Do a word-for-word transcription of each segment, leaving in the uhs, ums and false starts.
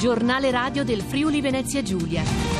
Giornale radio del Friuli Venezia Giulia.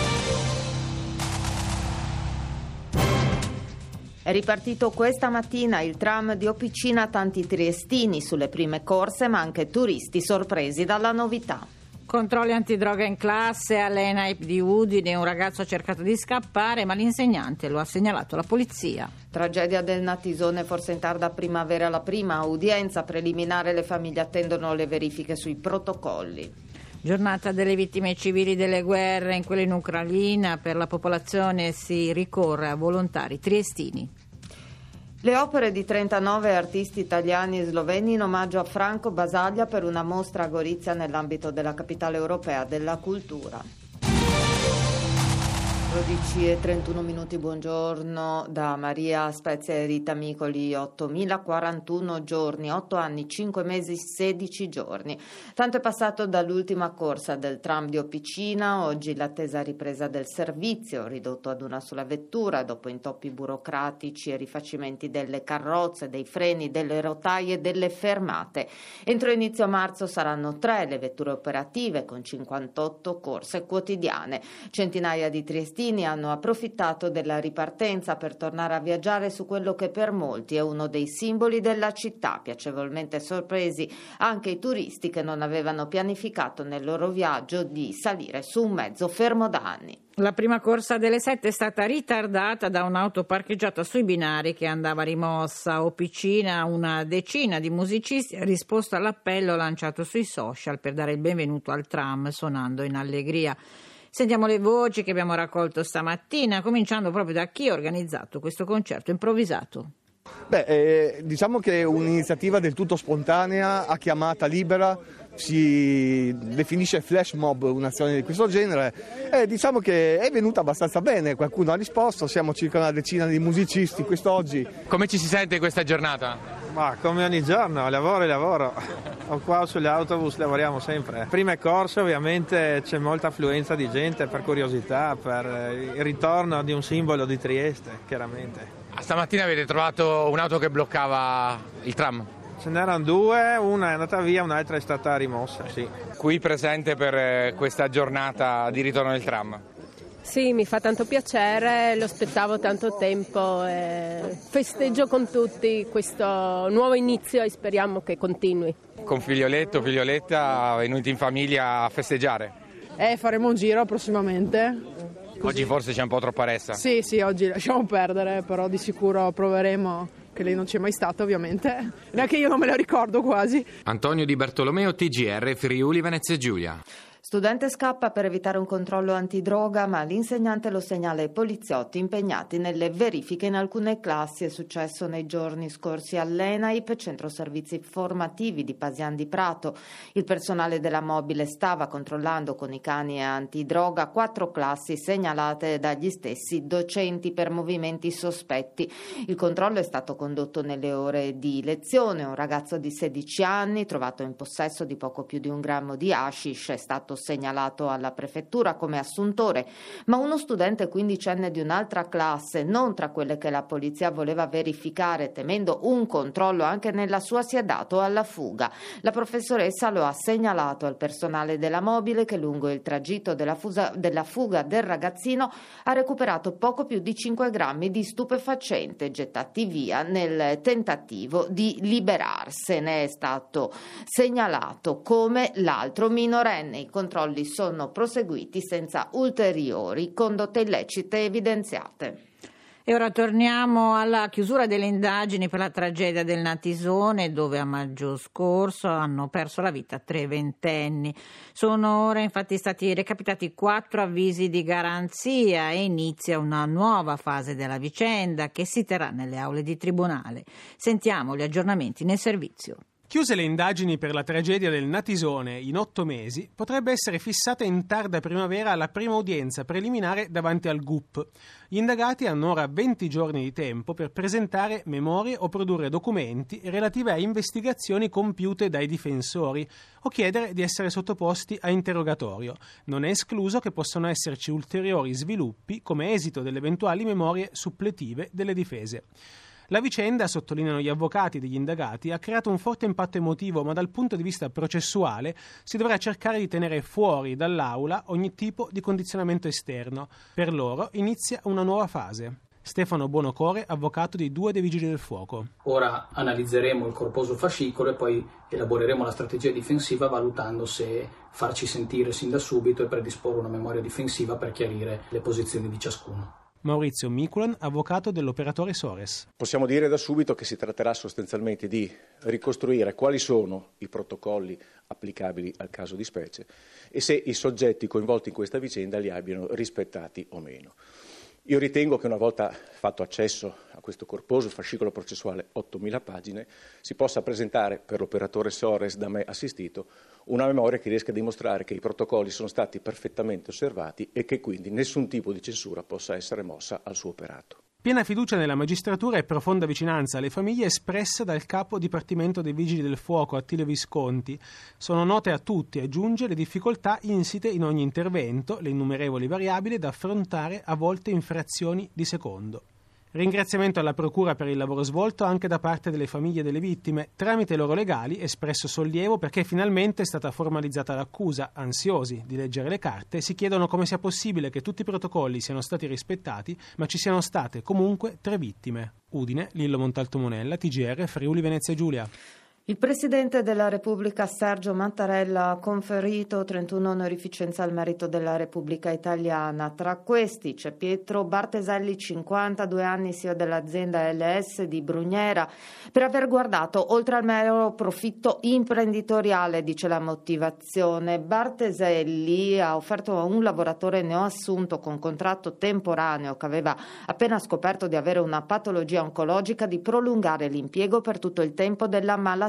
È ripartito questa mattina il tram di Opicina, tanti triestini sulle prime corse, ma anche turisti sorpresi dalla novità. Controlli antidroga in classe, all'Enaip di Udine, un ragazzo ha cercato di scappare, ma l'insegnante lo ha segnalato alla polizia. Tragedia del Natisone, forse in tarda primavera la prima udienza preliminare, le famiglie attendono le verifiche sui protocolli. Giornata delle vittime civili delle guerre, in quella in Ucraina, per la popolazione si ricorre a volontari triestini. Le opere di trentanove artisti italiani e sloveni in omaggio a Franco Basaglia per una mostra a Gorizia nell'ambito della Capitale Europea della Cultura. dodici e trentuno minuti, buongiorno da Maria Spezia e Rita Micoli. ottomilaquarantuno giorni, otto anni, cinque mesi, sedici giorni. Tanto è passato dall'ultima corsa del tram di Opicina, oggi l'attesa ripresa del servizio, ridotto ad una sola vettura dopo intoppi burocratici e rifacimenti delle carrozze, dei freni, delle rotaie, delle fermate. Entro inizio marzo saranno tre le vetture operative con cinquantotto corse quotidiane. Centinaia di triestini hanno approfittato della ripartenza per tornare a viaggiare su quello che per molti è uno dei simboli della città, piacevolmente sorpresi anche i turisti che non avevano pianificato nel loro viaggio di salire su un mezzo fermo da anni. La prima corsa delle sette è stata ritardata da un'auto parcheggiata sui binari che andava rimossa. Opicina, una decina di musicisti ha risposto all'appello lanciato sui social per dare il benvenuto al tram suonando in allegria. Sentiamo le voci che abbiamo raccolto stamattina, cominciando proprio da chi ha organizzato questo concerto improvvisato. Beh, eh, diciamo che è un'iniziativa del tutto spontanea, a chiamata libera, si definisce flash mob un'azione di questo genere e diciamo che è venuta abbastanza bene, qualcuno ha risposto, siamo circa una decina di musicisti quest'oggi. Come ci si sente in questa giornata? Ma come ogni giorno, lavoro e lavoro. O qua sugli autobus lavoriamo sempre. Prime corse ovviamente c'è molta affluenza di gente per curiosità, per il ritorno di un simbolo di Trieste, chiaramente. Stamattina avete trovato un'auto che bloccava il tram? Ce n'erano due, una è andata via, un'altra è stata rimossa, sì. Qui presente per questa giornata di ritorno del tram? Sì, mi fa tanto piacere, lo aspettavo tanto tempo e festeggio con tutti questo nuovo inizio e speriamo che continui. Con figlioletto, figlioletta, venuti in famiglia a festeggiare? Eh, faremo un giro prossimamente. Così. Oggi forse c'è un po' troppa ressa? Sì, sì, oggi lasciamo perdere, però di sicuro proveremo, che lei non c'è mai stata ovviamente, neanche io non me lo ricordo quasi. Antonio Di Bartolomeo, T G R, Friuli Venezia Giulia. Studente scappa per evitare un controllo antidroga, ma l'insegnante lo segnala ai poliziotti impegnati nelle verifiche in alcune classi. È successo nei giorni scorsi all'Enaip, centro servizi formativi di Pasian di Prato. Il personale della mobile stava controllando con i cani antidroga quattro classi segnalate dagli stessi docenti per movimenti sospetti. Il controllo è stato condotto nelle ore di lezione. Un ragazzo di sedici anni, trovato in possesso di poco più di un grammo di hashish, è stato segnalato alla prefettura come assuntore, ma uno studente quindicenne di un'altra classe, non tra quelle che la polizia voleva verificare temendo un controllo anche nella sua, si è dato alla fuga. La professoressa lo ha segnalato al personale della mobile che lungo il tragitto della, fusa, della fuga del ragazzino ha recuperato poco più di cinque grammi di stupefacente gettati via nel tentativo di liberarsene. È stato segnalato come l'altro minorenne. I controlli sono proseguiti senza ulteriori condotte illecite evidenziate. E ora torniamo alla chiusura delle indagini per la tragedia del Natisone, dove a maggio scorso hanno perso la vita tre ventenni. Sono ora infatti stati recapitati quattro avvisi di garanzia e inizia una nuova fase della vicenda che si terrà nelle aule di tribunale. Sentiamo gli aggiornamenti nel servizio. Chiuse le indagini per la tragedia del Natisone in otto mesi, potrebbe essere fissata in tarda primavera la prima udienza preliminare davanti al G U P. Gli indagati hanno ora venti giorni di tempo per presentare memorie o produrre documenti relative a investigazioni compiute dai difensori o chiedere di essere sottoposti a interrogatorio. Non è escluso che possano esserci ulteriori sviluppi come esito delle eventuali memorie suppletive delle difese. La vicenda, sottolineano gli avvocati degli indagati, ha creato un forte impatto emotivo, ma dal punto di vista processuale si dovrà cercare di tenere fuori dall'aula ogni tipo di condizionamento esterno. Per loro inizia una nuova fase. Stefano Buonocore, avvocato di due dei Vigili del Fuoco. Ora analizzeremo il corposo fascicolo e poi elaboreremo la strategia difensiva valutando se farci sentire sin da subito e predisporre una memoria difensiva per chiarire le posizioni di ciascuno. Maurizio Miculan, avvocato dell'operatore Sores. Possiamo dire da subito che si tratterà sostanzialmente di ricostruire quali sono i protocolli applicabili al caso di specie e se i soggetti coinvolti in questa vicenda li abbiano rispettati o meno. Io ritengo che una volta fatto accesso a questo corposo fascicolo processuale, ottomila pagine, si possa presentare per l'operatore Sores da me assistito una memoria che riesca a dimostrare che i protocolli sono stati perfettamente osservati e che quindi nessun tipo di censura possa essere mossa al suo operato. Piena fiducia nella magistratura e profonda vicinanza alle famiglie espressa dal capo dipartimento dei Vigili del Fuoco Attilio Visconti. Sono note a tutti, aggiunge, le difficoltà insite in ogni intervento, le innumerevoli variabili da affrontare, a volte in frazioni di secondo. Ringraziamento alla Procura per il lavoro svolto anche da parte delle famiglie delle vittime. Tramite i loro legali espresso sollievo perché finalmente è stata formalizzata l'accusa. Ansiosi di leggere le carte, si chiedono come sia possibile che tutti i protocolli siano stati rispettati, ma ci siano state comunque tre vittime. Udine, Lillo Montalto Monella, T G R, Friuli Venezia Giulia. Il Presidente della Repubblica Sergio Mattarella ha conferito trentuno onorificenze al merito della Repubblica Italiana. Tra questi c'è Pietro Barteselli, cinquantadue anni, C E O dell'azienda L S di Brugnera, per aver guardato oltre al mero profitto imprenditoriale, dice la motivazione. Barteselli ha offerto a un lavoratore neoassunto con contratto temporaneo che aveva appena scoperto di avere una patologia oncologica di prolungare l'impiego per tutto il tempo della malattia.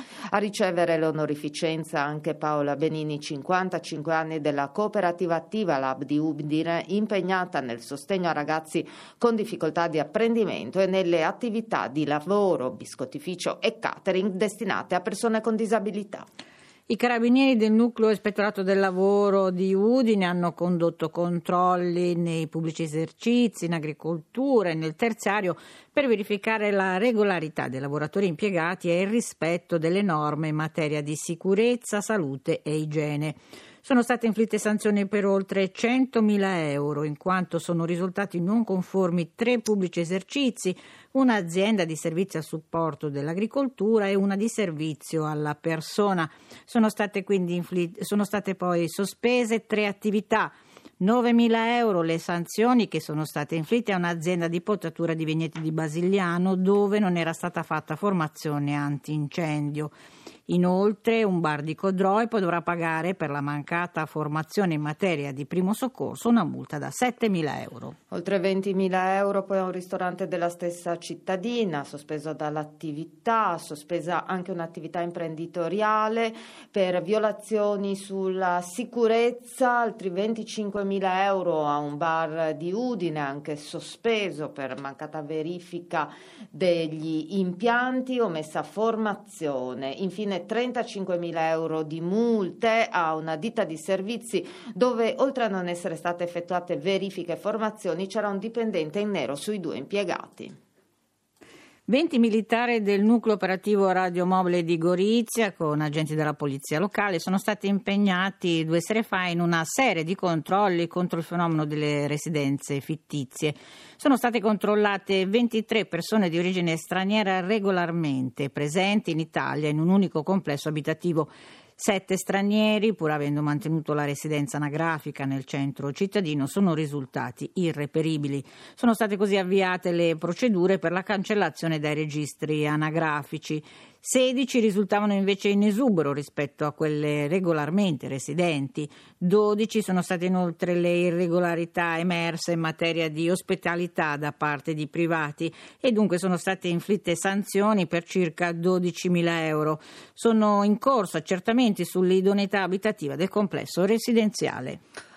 A ricevere l'onorificenza anche Paola Benini, cinquantacinque anni, della cooperativa Attiva Lab di Udine, impegnata nel sostegno a ragazzi con difficoltà di apprendimento e nelle attività di lavoro, biscottificio e catering destinate a persone con disabilità. I carabinieri del nucleo ispettorato del lavoro di Udine hanno condotto controlli nei pubblici esercizi, in agricoltura e nel terziario per verificare la regolarità dei lavoratori impiegati e il rispetto delle norme in materia di sicurezza, salute e igiene. Sono state inflitte sanzioni per oltre centomila euro, in quanto sono risultati non conformi tre pubblici esercizi, un'azienda di servizio a supporto dell'agricoltura e una di servizio alla persona. Sono state quindi inflitte, sono state poi sospese tre attività. novemila euro le sanzioni che sono state inflitte a un'azienda di potatura di vigneti di Basigliano, dove non era stata fatta formazione antincendio. Inoltre un bar di Codroipo dovrà pagare per la mancata formazione in materia di primo soccorso una multa da settemila euro. Oltre ventimila euro poi a un ristorante della stessa cittadina, sospeso dall'attività, sospesa anche un'attività imprenditoriale per violazioni sulla sicurezza, altri venticinquemila euro a un bar di Udine, anche sospeso per mancata verifica degli impianti, omessa formazione. Infine trentacinquemila euro di multe a una ditta di servizi dove, oltre a non essere state effettuate verifiche e formazioni, c'era un dipendente in nero sui due impiegati. venti militari del nucleo operativo radiomobile di Gorizia con agenti della polizia locale sono stati impegnati due sere fa in una serie di controlli contro il fenomeno delle residenze fittizie. Sono state controllate ventitré persone di origine straniera regolarmente presenti in Italia in un unico complesso abitativo. Sette stranieri, pur avendo mantenuto la residenza anagrafica nel centro cittadino, sono risultati irreperibili. Sono state così avviate le procedure per la cancellazione dai registri anagrafici. sedici risultavano invece in esubero rispetto a quelle regolarmente residenti. dodici sono state inoltre le irregolarità emerse in materia di ospitalità da parte di privati e dunque sono state inflitte sanzioni per circa dodicimila euro. Sono in corso accertamenti sull'idoneità abitativa del complesso residenziale.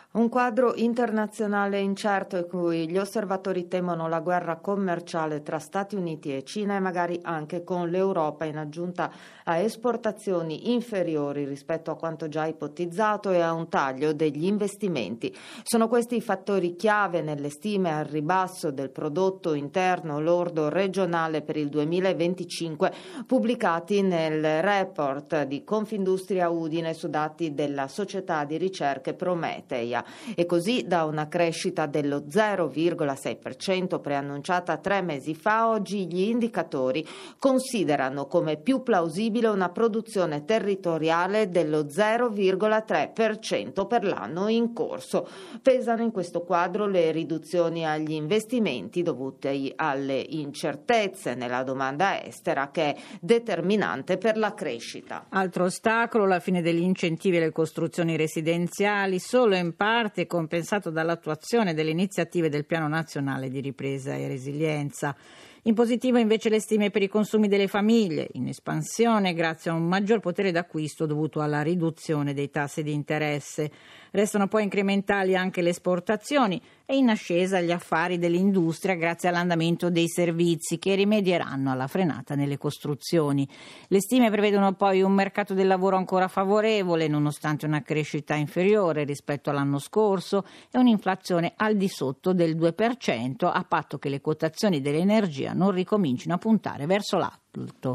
Un quadro internazionale incerto in cui gli osservatori temono la guerra commerciale tra Stati Uniti e Cina e magari anche con l'Europa, in aggiunta a esportazioni inferiori rispetto a quanto già ipotizzato e a un taglio degli investimenti. Sono questi i fattori chiave nelle stime al ribasso del prodotto interno lordo regionale per il duemilaventicinque pubblicati nel report di Confindustria Udine su dati della società di ricerche Prometeia. E così, da una crescita dello zero virgola sei per cento preannunciata tre mesi fa, oggi gli indicatori considerano come più plausibile una produzione territoriale dello zero virgola tre per cento per l'anno in corso. Pesano in questo quadro le riduzioni agli investimenti dovute alle incertezze nella domanda estera, che è determinante per la crescita. Altro ostacolo, la fine degli incentivi alle costruzioni residenziali, solo in parte compensato dall'attuazione delle iniziative del Piano Nazionale di Ripresa e Resilienza. In positivo invece le stime per i consumi delle famiglie, in espansione grazie a un maggior potere d'acquisto dovuto alla riduzione dei tassi di interesse. Restano poi incrementali anche le esportazioni e in ascesa gli affari dell'industria grazie all'andamento dei servizi, che rimedieranno alla frenata nelle costruzioni. Le stime prevedono poi un mercato del lavoro ancora favorevole nonostante una crescita inferiore rispetto all'anno scorso e un'inflazione al di sotto del due per cento, a patto che le quotazioni dell'energia non ricomincino a puntare verso l'alto.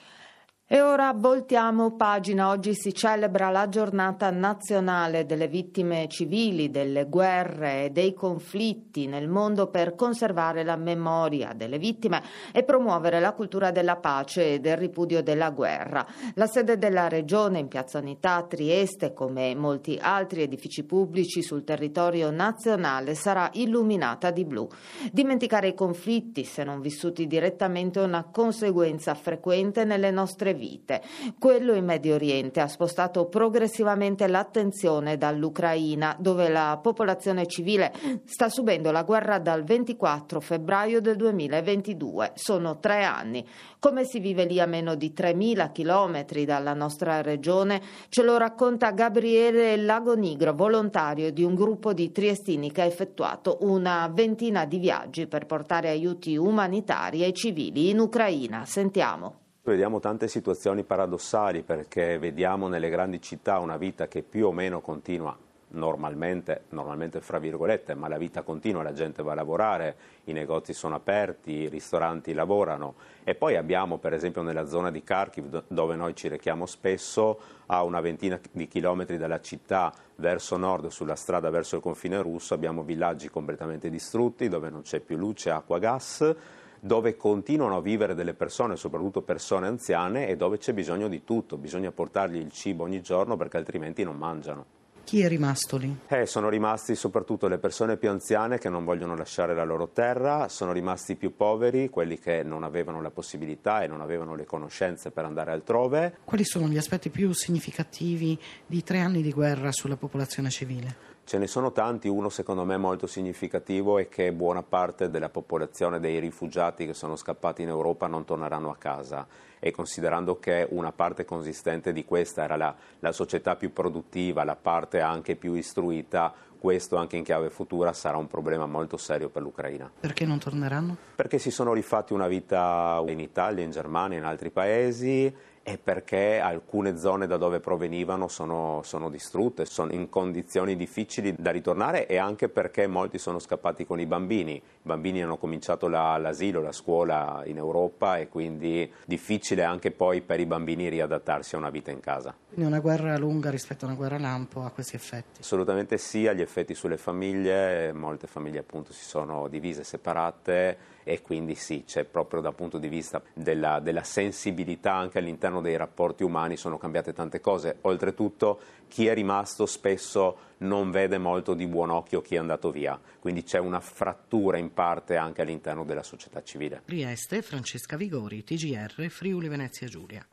E ora voltiamo pagina. Oggi si celebra la giornata nazionale delle vittime civili delle guerre e dei conflitti nel mondo per conservare la memoria delle vittime e promuovere la cultura della pace e del ripudio della guerra. La sede della regione in Piazza Unità a Trieste, come molti altri edifici pubblici sul territorio nazionale, sarà illuminata di blu. Dimenticare i conflitti, se non vissuti direttamente, è una conseguenza frequente nelle nostre vite. Vite. Quello in Medio Oriente ha spostato progressivamente l'attenzione dall'Ucraina, dove la popolazione civile sta subendo la guerra dal ventiquattro febbraio del duemilaventidue. Sono tre anni. Come si vive lì a meno di tremila chilometri dalla nostra regione ce lo racconta Gabriele Lagonigro, volontario di un gruppo di triestini che ha effettuato una ventina di viaggi per portare aiuti umanitari ai civili in Ucraina. Sentiamo. Vediamo tante situazioni paradossali, perché vediamo nelle grandi città una vita che più o meno continua normalmente, normalmente fra virgolette, ma la vita continua, la gente va a lavorare, i negozi sono aperti, i ristoranti lavorano, e poi abbiamo per esempio nella zona di Kharkiv, dove noi ci rechiamo spesso, a una ventina di chilometri dalla città verso nord, sulla strada verso il confine russo, abbiamo villaggi completamente distrutti dove non c'è più luce, acqua, gas, dove continuano a vivere delle persone, soprattutto persone anziane, e dove c'è bisogno di tutto, bisogna portargli il cibo ogni giorno perché altrimenti non mangiano. Chi è rimasto lì? Eh, sono rimasti soprattutto le persone più anziane che non vogliono lasciare la loro terra, sono rimasti i più poveri, quelli che non avevano la possibilità e non avevano le conoscenze per andare altrove. Quali sono gli aspetti più significativi di tre anni di guerra sulla popolazione civile? Ce ne sono tanti, uno secondo me molto significativo è che buona parte della popolazione dei rifugiati che sono scappati in Europa non torneranno a casa, e considerando che una parte consistente di questa era la, la società più produttiva, la parte anche più istruita, questo anche in chiave futura sarà un problema molto serio per l'Ucraina. Perché non torneranno? Perché si sono rifatti una vita in Italia, in Germania, in altri paesi, e perché alcune zone da dove provenivano sono, sono distrutte, sono in condizioni difficili da ritornare, e anche perché molti sono scappati con i bambini. I bambini hanno cominciato la, l'asilo, la scuola in Europa, e quindi difficile anche poi per i bambini riadattarsi a una vita in casa. Quindi una guerra lunga rispetto a una guerra lampo ha questi effetti? Assolutamente sì, ha gli effetti sulle famiglie, molte famiglie appunto si sono divise, separate, e quindi sì, c'è proprio dal punto di vista della, della sensibilità anche all'interno dei rapporti umani sono cambiate tante cose. Oltretutto chi è rimasto spesso non vede molto di buon occhio chi è andato via, quindi c'è una frattura in parte anche all'interno della società civile. Trieste, Francesca Vigori, T G R, Friuli Venezia Giulia.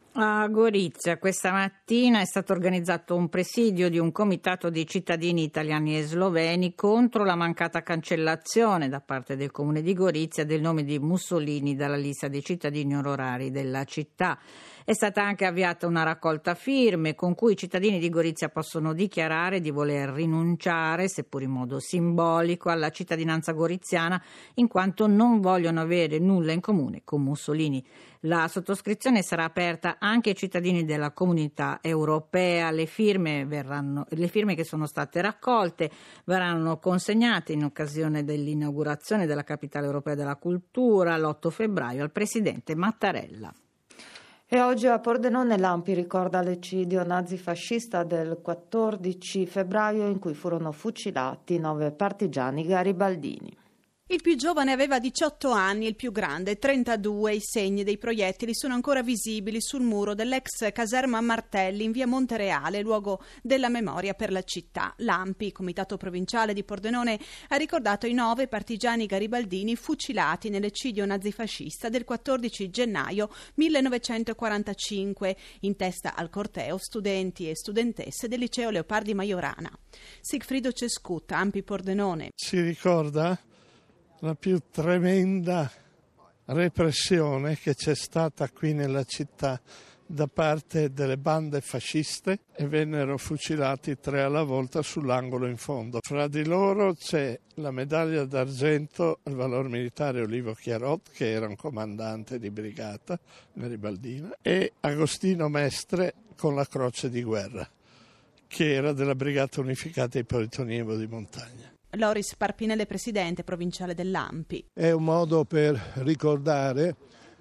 A Gorizia questa mattina è stato organizzato un presidio di un comitato di cittadini italiani e sloveni contro la mancata cancellazione da parte del comune di Gorizia del nome di Mussolini dalla lista dei cittadini onorari della città. È stata anche avviata una raccolta firme con cui i cittadini di Gorizia possono dichiarare di voler rinunciare, seppur in modo simbolico, alla cittadinanza goriziana in quanto non vogliono avere nulla in comune con Mussolini. La sottoscrizione sarà aperta anche ai cittadini della comunità europea. Le firme, verranno, le firme che sono state raccolte verranno consegnate in occasione dell'inaugurazione della Capitale Europea della Cultura l'otto febbraio al presidente Mattarella. E oggi a Pordenone l'Ampi ricorda l'eccidio nazifascista del quattordici febbraio in cui furono fucilati nove partigiani garibaldini. Il più giovane aveva diciotto anni, il più grande trentadue. I segni dei proiettili sono ancora visibili sul muro dell'ex caserma Martelli in via Montereale, luogo della memoria per la città. L'Ampi, Comitato Provinciale di Pordenone, ha ricordato i nove partigiani garibaldini fucilati nell'eccidio nazifascista del quattordici gennaio millenovecentoquarantacinque. In testa al corteo studenti e studentesse del liceo Leopardi Majorana. Sigfrido Cescut, Ampi Pordenone. Si ricorda la più tremenda repressione che c'è stata qui nella città da parte delle bande fasciste e vennero fucilati tre alla volta sull'angolo in fondo. Fra di loro c'è la medaglia d'argento al valor militare Olivo Chiarot, che era un comandante di brigata garibaldina, e Agostino Mestre con la croce di guerra, che era della brigata unificata Ippolito Nievo di Montagna. Loris Parpinelle, presidente provinciale dell'Ampi. È un modo per ricordare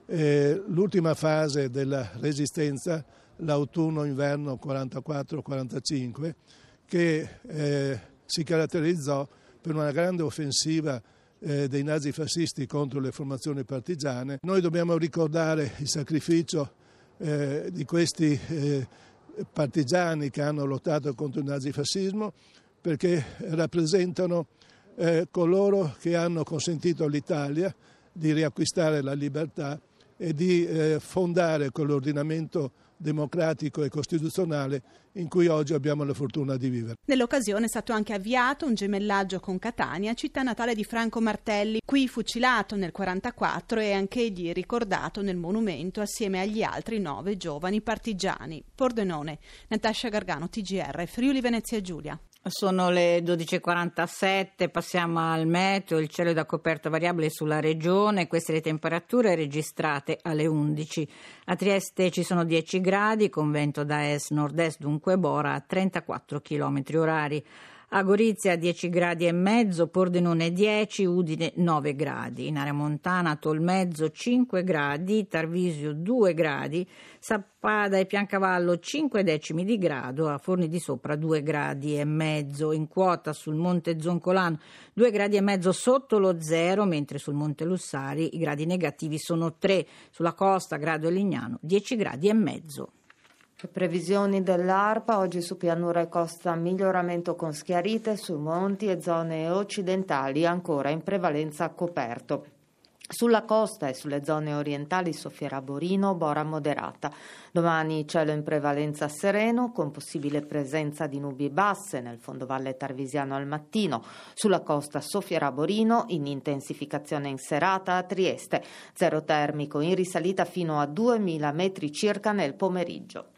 eh, l'ultima fase della resistenza, l'autunno-inverno quarantaquattro quarantacinque, che eh, si caratterizzò per una grande offensiva eh, dei nazifascisti contro le formazioni partigiane. Noi dobbiamo ricordare il sacrificio eh, di questi eh, partigiani che hanno lottato contro il nazifascismo, perché rappresentano eh, coloro che hanno consentito all'Italia di riacquistare la libertà e di eh, fondare quell'ordinamento democratico e costituzionale in cui oggi abbiamo la fortuna di vivere. Nell'occasione è stato anche avviato un gemellaggio con Catania, città natale di Franco Martelli, qui fucilato nel quarantaquattro e anch'egli ricordato nel monumento assieme agli altri nove giovani partigiani. Pordenone, Natascia Gargano, T G R, Friuli Venezia Giulia. Sono le dodici e quarantasette, passiamo al meteo, il cielo è da coperto variabile sulla regione, queste le temperature registrate alle undici. A Trieste ci sono dieci gradi con vento da est-nord-est, dunque Bora a trentaquattro chilometri orari. A Gorizia dieci gradi e mezzo, Pordenone dieci, Udine nove gradi. In area montana Tolmezzo cinque gradi, Tarvisio due gradi, Sappada e Piancavallo cinque decimi di grado, a Forni di Sopra due gradi e mezzo. In quota sul Monte Zoncolano due gradi e mezzo sotto lo zero, mentre sul Monte Lussari i gradi negativi sono tre. Sulla costa Grado e Lignano dieci gradi e mezzo. Previsioni dell'ARPA, oggi su pianura e costa miglioramento con schiarite, su monti e zone occidentali ancora in prevalenza coperto. Sulla costa e sulle zone orientali soffierà Borino, Bora moderata. Domani cielo in prevalenza sereno, con possibile presenza di nubi basse nel fondovalle tarvisiano al mattino. Sulla costa soffierà Borino, in intensificazione in serata a Trieste. Zero termico in risalita fino a duemila metri circa nel pomeriggio.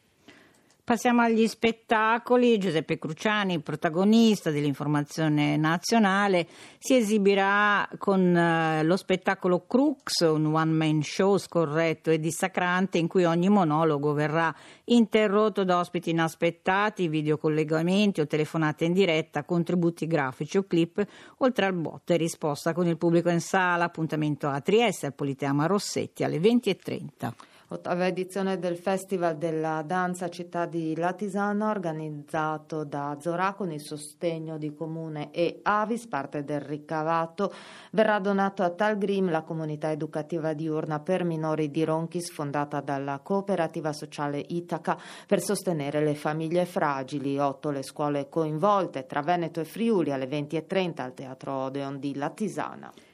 Passiamo agli spettacoli. Giuseppe Cruciani, protagonista dell'informazione nazionale, si esibirà con uh, lo spettacolo Crux, un one-man show scorretto e dissacrante in cui ogni monologo verrà interrotto da ospiti inaspettati, videocollegamenti o telefonate in diretta, contributi grafici o clip, oltre al botta e risposta con il pubblico in sala. Appuntamento a Trieste, al Politeama Rossetti alle venti e trenta. Ottava edizione del Festival della Danza Città di Latisana, organizzato da Zorà con il sostegno di Comune e Avis. Parte del ricavato verrà donato a Talgrim, la comunità educativa diurna per minori di Ronchis, fondata dalla cooperativa sociale Itaca per sostenere le famiglie fragili. Otto le scuole coinvolte tra Veneto e Friuli alle venti e trenta al Teatro Odeon di Latisana.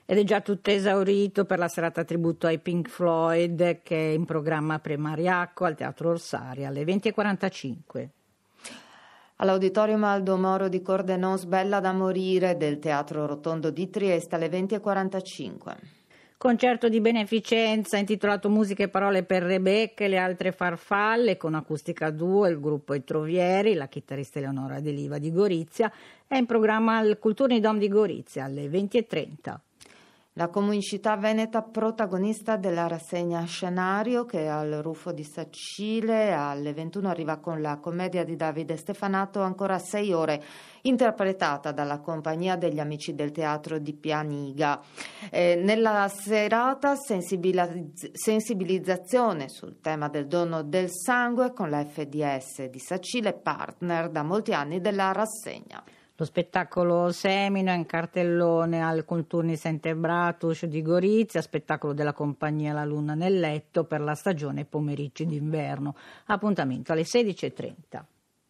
Ed è già tutto esaurito per la serata tributo ai Pink Floyd, che è in programma a Premariacco al Teatro Orsari alle venti e quarantacinque. All'Auditorium Aldo Moro di Cordenos, Bella da morire del Teatro Rotondo di Trieste alle venti e quarantacinque. Concerto di beneficenza intitolato Musiche e parole per Rebecca e le altre farfalle, con acustica duo, il gruppo I Trovieri, la chitarrista Eleonora De Liva di Gorizia, è in programma al Kulturnidom di Gorizia alle venti e trenta. La comunicità veneta protagonista della rassegna Scenario, che al Ruffo di Sacile alle ventuno arriva con la commedia di Davide Stefanato, ancora sei ore, interpretata dalla compagnia degli Amici del Teatro di Pianiga. Eh, nella serata sensibilizz- sensibilizzazione sul tema del dono del sangue con la F D S di Sacile, partner da molti anni della rassegna. Lo spettacolo Semino è in cartellone al Kulturni Sente Bratus di Gorizia, spettacolo della compagnia La Luna nel letto per la stagione pomeriggi d'inverno. Appuntamento alle sedici e trenta.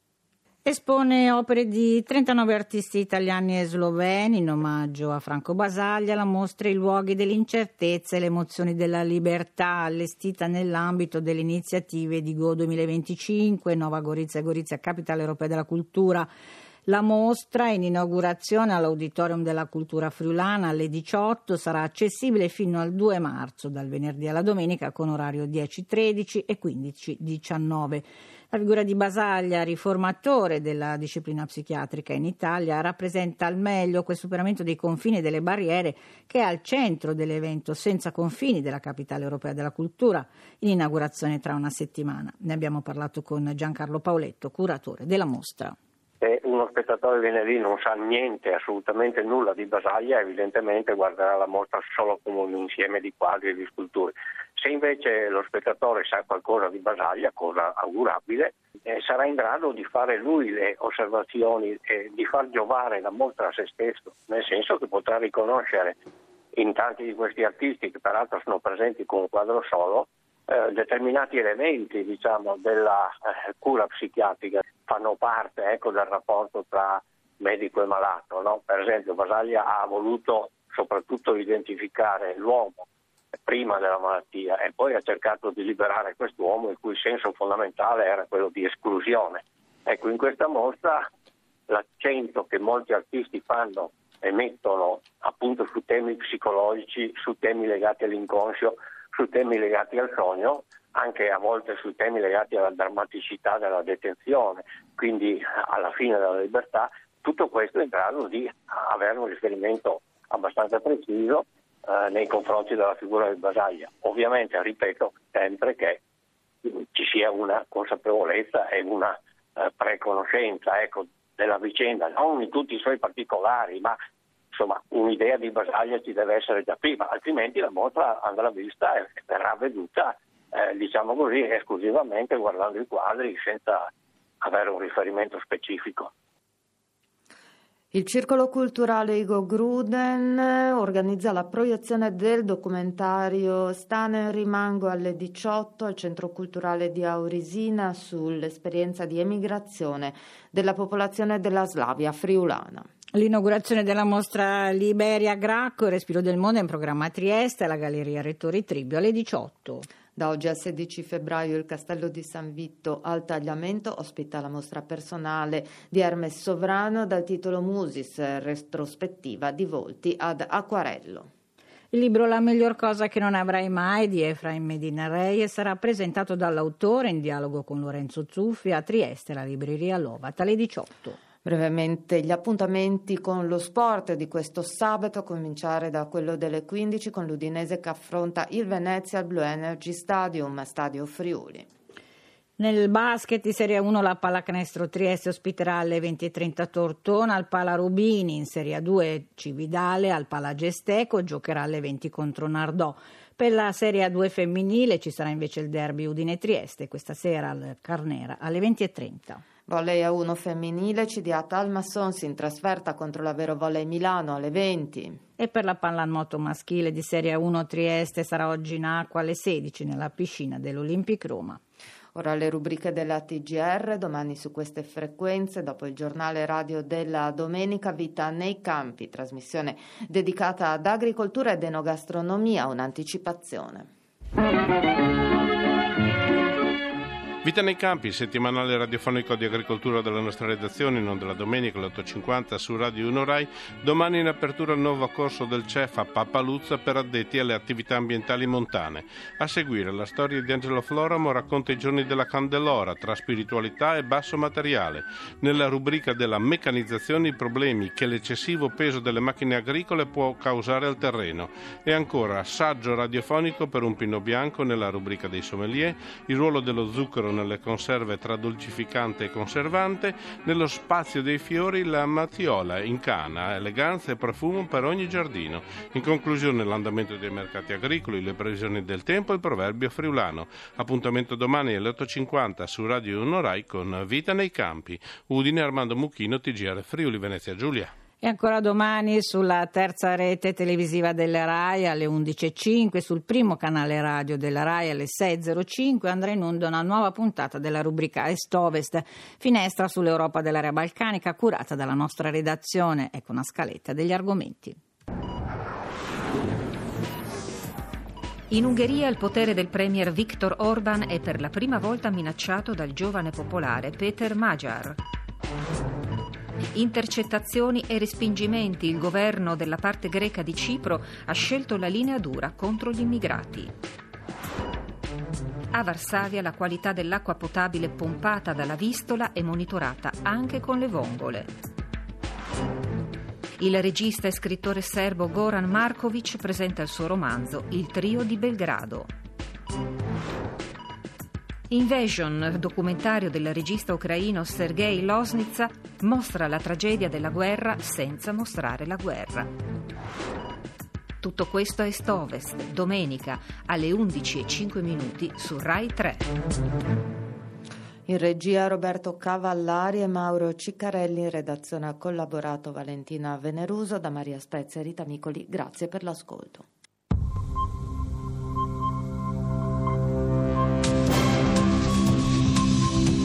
Espone opere di trentanove artisti italiani e sloveni in omaggio a Franco Basaglia. La mostra I luoghi dell'incertezza e le emozioni della libertà, allestita nell'ambito delle iniziative di Go duemilaventicinque, Nova Gorizia e Gorizia Capitale Europea della Cultura. La mostra, in inaugurazione all'Auditorium della Cultura Friulana alle diciotto, sarà accessibile fino al due marzo, dal venerdì alla domenica, con orario dieci tredici e quindici diciannove. La figura di Basaglia, riformatore della disciplina psichiatrica in Italia, rappresenta al meglio quel superamento dei confini e delle barriere che è al centro dell'evento Senza confini della Capitale Europea della Cultura, in inaugurazione tra una settimana. Ne abbiamo parlato con Giancarlo Pauletto, curatore della mostra. Se uno spettatore viene lì e non sa niente, assolutamente nulla di Basaglia, evidentemente guarderà la mostra solo come un insieme di quadri e di sculture. Se invece lo spettatore sa qualcosa di Basaglia, cosa augurabile, eh, sarà in grado di fare lui le osservazioni e di far giovare la mostra a se stesso, nel senso che potrà riconoscere in tanti di questi artisti, che peraltro sono presenti con un quadro solo, Eh, determinati elementi, diciamo, della eh, cura psichiatrica fanno parte, ecco, del rapporto tra medico e malato, no? Per esempio Basaglia ha voluto soprattutto identificare l'uomo prima della malattia e poi ha cercato di liberare quest'uomo, il cui senso fondamentale era quello di esclusione. Ecco, in questa mostra l'accento che molti artisti fanno e mettono appunto su temi psicologici, su temi legati all'inconscio, su temi legati al sogno, anche a volte sui temi legati alla drammaticità della detenzione, quindi alla fine della libertà, tutto questo è in grado di avere un riferimento abbastanza preciso eh, nei confronti della figura di Basaglia. Ovviamente, ripeto, sempre che ci sia una consapevolezza e una eh, preconoscenza, ecco, della vicenda, non in tutti i suoi particolari, ma insomma, un'idea di Basaglia ci deve essere già prima, altrimenti la mostra andrà vista e verrà veduta, eh, diciamo così, esclusivamente guardando i quadri senza avere un riferimento specifico. Il Circolo Culturale Igo Gruden organizza la proiezione del documentario Stane rimango alle diciotto al Centro Culturale di Aurisina sull'esperienza di emigrazione della popolazione della Slavia friulana. L'inaugurazione della mostra Liberia Gracco, il respiro del mondo, è in programma a Trieste alla Galleria Rettori Tribio alle diciotto. Da oggi al sedici febbraio il Castello di San Vitto al Tagliamento ospita la mostra personale di Hermes Sovrano dal titolo Musis, retrospettiva di volti ad acquarello. Il libro La miglior cosa che non avrai mai di Efraim Medina Reyes sarà presentato dall'autore in dialogo con Lorenzo Zuffi a Trieste, alla libreria Lovat alle diciotto. Brevemente gli appuntamenti con lo sport di questo sabato, a cominciare da quello delle quindici con l'Udinese che affronta il Venezia al Blue Energy Stadium, Stadio Friuli. Nel basket di Serie uno la Pallacanestro Trieste ospiterà alle venti e trenta Tortona, al Pala Rubini. In Serie due Cividale al Pala Gesteco giocherà alle venti contro Nardò. Per la Serie due femminile ci sarà invece il derby Udine-Trieste questa sera al Carnera alle venti e trenta. Volley a uno femminile, C D A Talmassons in trasferta contro l'Avero Volley Milano alle venti. E per la pallanuoto maschile di Serie uno Trieste sarà oggi in acqua alle sedici nella piscina dell'Olympic Roma. Ora le rubriche della T G R, domani su queste frequenze, dopo il giornale radio della domenica, Vita nei campi, trasmissione dedicata ad agricoltura ed enogastronomia, un'anticipazione. Vita nei campi, settimanale radiofonico di agricoltura della nostra redazione, non della domenica, alle otto e cinquanta su Radio uno Rai. Domani in apertura il nuovo corso del C E F a Pappaluzza per addetti alle attività ambientali montane. A seguire la storia di Angelo Floramo racconta i giorni della Candelora, tra spiritualità e basso materiale. Nella rubrica della meccanizzazione i problemi che l'eccessivo peso delle macchine agricole può causare al terreno. E ancora saggio radiofonico per un pino bianco nella rubrica dei sommelier, il ruolo dello zucchero nelle conserve tra dolcificante e conservante, nello spazio dei fiori la matiola in canna, eleganza e profumo per ogni giardino. In conclusione l'andamento dei mercati agricoli, le previsioni del tempo e il proverbio friulano. Appuntamento domani alle otto e cinquanta su Radio uno Rai con Vita nei campi. Udine, Armando Mucchino, T G R Friuli Venezia Giulia. E ancora domani sulla terza rete televisiva della Rai alle undici e cinque, sul primo canale radio della Rai alle sei e zero cinque andrà in onda una nuova puntata della rubrica Est-Ovest, finestra sull'Europa dell'area balcanica, curata dalla nostra redazione. Ecco una scaletta degli argomenti. In Ungheria il potere del premier Viktor Orban è per la prima volta minacciato dal giovane popolare Peter Magyar. Intercettazioni e respingimenti. Il governo della parte greca di Cipro ha scelto la linea dura contro gli immigrati. A Varsavia la qualità dell'acqua potabile pompata dalla Vistola è monitorata anche con le vongole. Il regista e scrittore serbo Goran Marković presenta il suo romanzo Il trio di Belgrado. Invasion, documentario del regista ucraino Sergei Loznitsa, mostra la tragedia della guerra senza mostrare la guerra. Tutto questo a Est-Ovest, domenica alle undici e cinque minuti su Rai tre. In regia Roberto Cavallari e Mauro Ciccarelli, in redazione ha collaborato Valentina Veneruso. Da Maria Spezia e Rita Micoli, grazie per l'ascolto.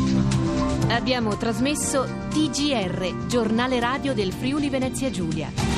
Abbiamo trasmesso T G R, giornale radio del Friuli Venezia Giulia.